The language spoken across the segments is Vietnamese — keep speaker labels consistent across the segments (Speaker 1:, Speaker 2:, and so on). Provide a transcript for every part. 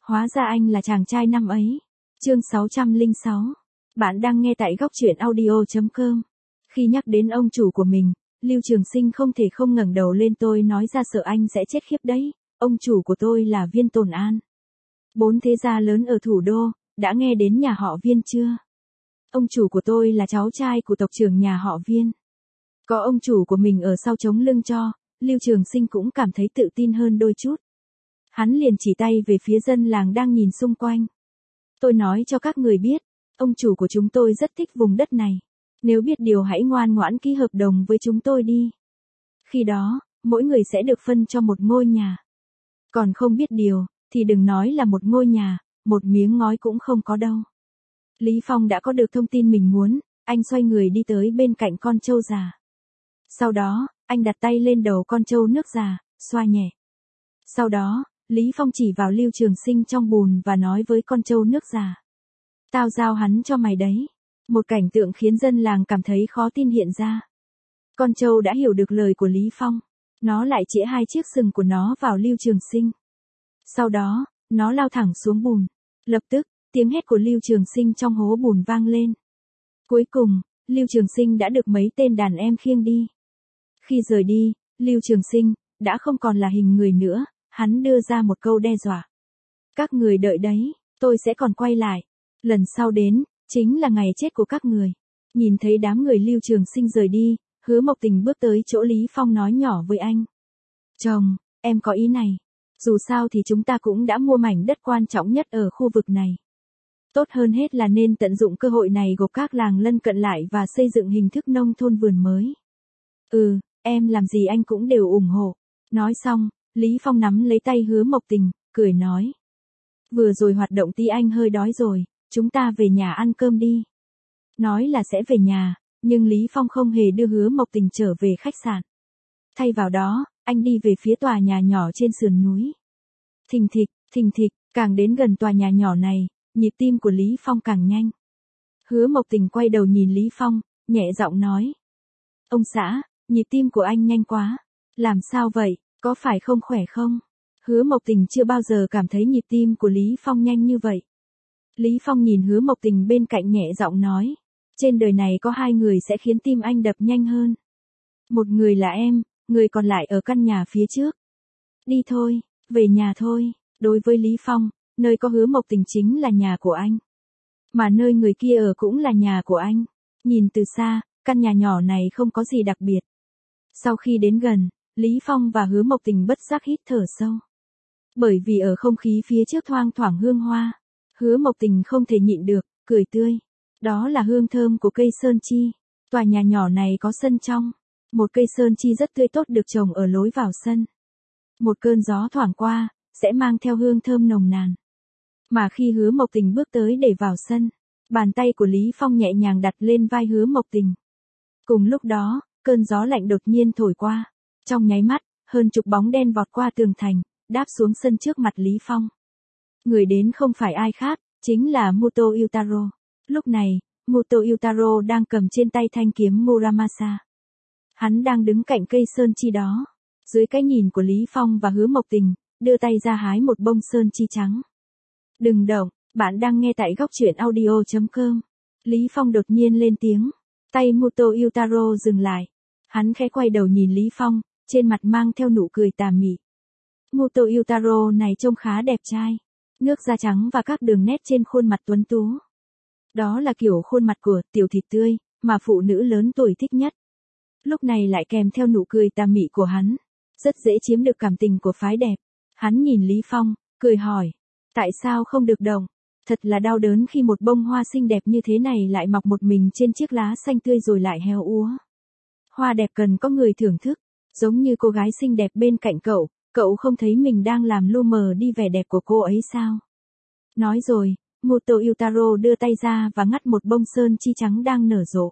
Speaker 1: Hóa ra anh là chàng trai năm ấy. Chương 606. Bạn đang nghe tại góc truyện audio.com. Khi nhắc đến ông chủ của mình, Lưu Trường Sinh không thể không ngẩng đầu lên, tôi nói ra sợ anh sẽ chết khiếp đấy. Ông chủ của tôi là Viên Tồn An. 4 thế gia lớn ở thủ đô, đã nghe đến nhà họ Viên chưa? Ông chủ của tôi là cháu trai của tộc trưởng nhà họ Viên. Có ông chủ của mình ở sau chống lưng cho, Lưu Trường Sinh cũng cảm thấy tự tin hơn đôi chút. Hắn liền chỉ tay về phía dân làng đang nhìn xung quanh. Tôi nói cho các người biết, ông chủ của chúng tôi rất thích vùng đất này. Nếu biết điều hãy ngoan ngoãn ký hợp đồng với chúng tôi đi. Khi đó, mỗi người sẽ được phân cho một ngôi nhà. Còn không biết điều, thì đừng nói là một ngôi nhà, một miếng ngói cũng không có đâu. Lý Phong đã có được thông tin mình muốn, anh xoay người đi tới bên cạnh con trâu già. Sau đó, anh đặt tay lên đầu con trâu nước già, xoa nhẹ. Sau đó, Lý Phong chỉ vào Lưu Trường Sinh trong bùn và nói với con trâu nước già. Tao giao hắn cho mày đấy. Một cảnh tượng khiến dân làng cảm thấy khó tin hiện ra. Con trâu đã hiểu được lời của Lý Phong. Nó lại chĩa 2 chiếc sừng của nó vào Lưu Trường Sinh. Sau đó, nó lao thẳng xuống bùn. Lập tức, tiếng hét của Lưu Trường Sinh trong hố bùn vang lên. Cuối cùng, Lưu Trường Sinh đã được mấy tên đàn em khiêng đi. Khi rời đi, Lưu Trường Sinh đã không còn là hình người nữa, hắn đưa ra một câu đe dọa. Các người đợi đấy, tôi sẽ còn quay lại. Lần sau đến, chính là ngày chết của các người. Nhìn thấy đám người Lưu Trường Sinh rời đi, Hứa Mộc Tình bước tới chỗ Lý Phong nói nhỏ với anh. Chồng, em có ý này. Dù sao thì chúng ta cũng đã mua mảnh đất quan trọng nhất ở khu vực này. Tốt hơn hết là nên tận dụng cơ hội này gộp các làng lân cận lại và xây dựng hình thức nông thôn vườn mới. Em làm gì anh cũng đều ủng hộ. Nói xong, Lý Phong nắm lấy tay Hứa Mộc Tình, cười nói. Vừa rồi hoạt động tí anh hơi đói rồi, chúng ta về nhà ăn cơm đi. Nói là sẽ về nhà, nhưng Lý Phong không hề đưa Hứa Mộc Tình trở về khách sạn. Thay vào đó, anh đi về phía tòa nhà nhỏ trên sườn núi. Thình thịch, càng đến gần tòa nhà nhỏ này, nhịp tim của Lý Phong càng nhanh. Hứa Mộc Tình quay đầu nhìn Lý Phong, nhẹ giọng nói. Ông xã, nhịp tim của anh nhanh quá. Làm sao vậy, có phải không khỏe không? Hứa Mộc Tình chưa bao giờ cảm thấy nhịp tim của Lý Phong nhanh như vậy. Lý Phong nhìn Hứa Mộc Tình bên cạnh nhẹ giọng nói. Trên đời này có 2 người sẽ khiến tim anh đập nhanh hơn. Một người là em, người còn lại ở căn nhà phía trước. Đi thôi, về nhà thôi. Đối với Lý Phong, nơi có Hứa Mộc Tình chính là nhà của anh. Mà nơi người kia ở cũng là nhà của anh. Nhìn từ xa, căn nhà nhỏ này không có gì đặc biệt. Sau khi đến gần, Lý Phong và Hứa Mộc Tình bất giác hít thở sâu. Bởi vì ở không khí phía trước thoang thoảng hương hoa, Hứa Mộc Tình không thể nhịn được, cười tươi. Đó là hương thơm của cây sơn chi. Tòa nhà nhỏ này có sân trong. Một cây sơn chi rất tươi tốt được trồng ở lối vào sân. Một cơn gió thoảng qua, sẽ mang theo hương thơm nồng nàn. Mà khi Hứa Mộc Tình bước tới để vào sân, bàn tay của Lý Phong nhẹ nhàng đặt lên vai Hứa Mộc Tình. Cùng lúc đó, cơn gió lạnh đột nhiên thổi qua. Trong nháy mắt, hơn chục bóng đen vọt qua tường thành, đáp xuống sân trước mặt Lý Phong. Người đến không phải ai khác, chính là Muto Yutaro. Lúc này, Muto Yutaro đang cầm trên tay thanh kiếm Muramasa. Hắn đang đứng cạnh cây sơn chi đó. Dưới cái nhìn của Lý Phong và Hứa Mộc Tình, đưa tay ra hái một bông sơn chi trắng. Đừng động, bạn đang nghe tại góc truyện audio.com. Lý Phong đột nhiên lên tiếng. Tay Muto Yutaro dừng lại. Hắn khẽ quay đầu nhìn Lý Phong, trên mặt mang theo nụ cười tà mị. Muto Yutaro này trông khá đẹp trai. Nước da trắng và các đường nét trên khuôn mặt tuấn tú. Đó là kiểu khuôn mặt của tiểu thịt tươi, mà phụ nữ lớn tuổi thích nhất. Lúc này lại kèm theo nụ cười tà mị của hắn. Rất dễ chiếm được cảm tình của phái đẹp. Hắn nhìn Lý Phong, cười hỏi. Tại sao không được động? Thật là đau đớn khi một bông hoa xinh đẹp như thế này lại mọc một mình trên chiếc lá xanh tươi rồi lại héo úa. Hoa đẹp cần có người thưởng thức. Giống như cô gái xinh đẹp bên cạnh cậu không thấy mình đang làm lu mờ đi vẻ đẹp của cô ấy sao? Nói rồi, Muto Yutaro đưa tay ra và ngắt một bông sơn chi trắng đang nở rộ.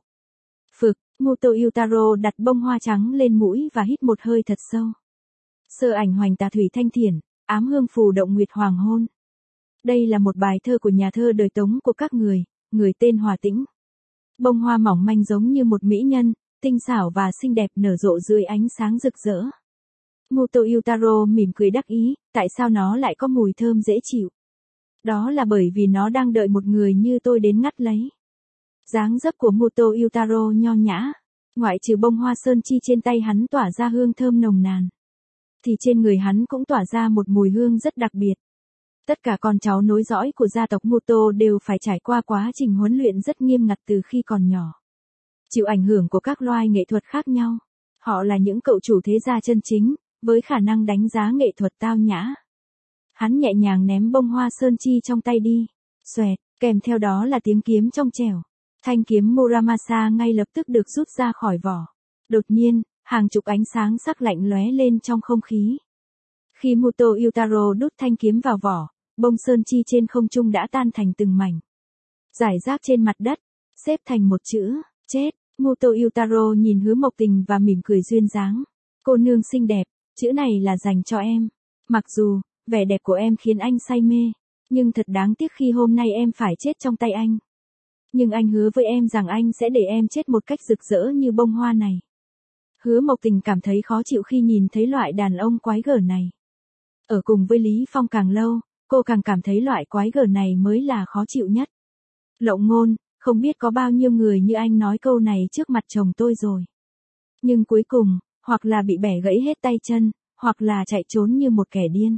Speaker 1: Muto Yutaro đặt bông hoa trắng lên mũi và hít một hơi thật sâu. Sơ ảnh hoành tà thủy thanh thiển, ám hương phù động nguyệt hoàng hôn. Đây là một bài thơ của nhà thơ đời Tống của các người tên Hòa Tĩnh. Bông hoa mỏng manh giống như một mỹ nhân, tinh xảo và xinh đẹp nở rộ dưới ánh sáng rực rỡ. Muto Yutaro mỉm cười đắc ý, tại sao nó lại có mùi thơm dễ chịu? Đó là bởi vì nó đang đợi một người như tôi đến ngắt lấy. Dáng dấp của Muto Yutaro nho nhã, ngoại trừ bông hoa sơn chi trên tay hắn tỏa ra hương thơm nồng nàn, thì trên người hắn cũng tỏa ra một mùi hương rất đặc biệt. Tất cả con cháu nối dõi của gia tộc Muto đều phải trải qua quá trình huấn luyện rất nghiêm ngặt từ khi còn nhỏ. Chịu ảnh hưởng của các loài nghệ thuật khác nhau. Họ là những cậu chủ thế gia chân chính, với khả năng đánh giá nghệ thuật tao nhã. Hắn nhẹ nhàng ném bông hoa sơn chi trong tay đi. Xoẹt, kèm theo đó là tiếng kiếm trong trẻo. Thanh kiếm Muramasa ngay lập tức được rút ra khỏi vỏ. Đột nhiên, hàng chục ánh sáng sắc lạnh lóe lên trong không khí. Khi Muto Yutaro đút thanh kiếm vào vỏ, bông sơn chi trên không trung đã tan thành từng mảnh. Rải rác trên mặt đất, xếp thành một chữ, chết. Muto Yutaro nhìn Hứa Mộc Tình và mỉm cười duyên dáng. Cô nương xinh đẹp, chữ này là dành cho em. Mặc dù, vẻ đẹp của em khiến anh say mê, nhưng thật đáng tiếc khi hôm nay em phải chết trong tay anh. Nhưng anh hứa với em rằng anh sẽ để em chết một cách rực rỡ như bông hoa này. Hứa Mộc Tình cảm thấy khó chịu khi nhìn thấy loại đàn ông quái gở này. Ở cùng với Lý Phong càng lâu, cô càng cảm thấy loại quái gở này mới là khó chịu nhất. Lộng ngôn, không biết có bao nhiêu người như anh nói câu này trước mặt chồng tôi rồi. Nhưng cuối cùng, hoặc là bị bẻ gãy hết tay chân, hoặc là chạy trốn như một kẻ điên.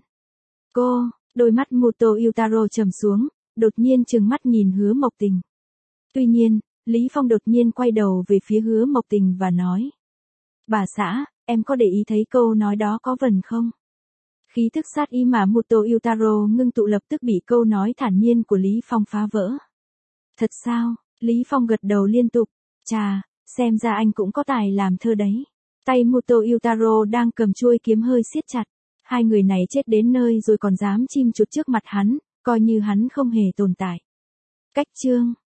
Speaker 1: Đôi mắt Muto Yutaro trầm xuống, đột nhiên trừng mắt nhìn Hứa Mộc Tình. Tuy nhiên, Lý Phong đột nhiên quay đầu về phía Hứa Mộc Tình và nói. Bà xã, em có để ý thấy câu nói đó có vần không? Khí thức sát ý mà Muto Yutaro ngưng tụ lập tức bị câu nói thản nhiên của Lý Phong phá vỡ. Thật sao? Lý Phong gật đầu liên tục. Chà, xem ra anh cũng có tài làm thơ đấy. Tay Muto Yutaro đang cầm chuôi kiếm hơi siết chặt. Hai người này chết đến nơi rồi còn dám chim chuột trước mặt hắn, coi như hắn không hề tồn tại. Cách chương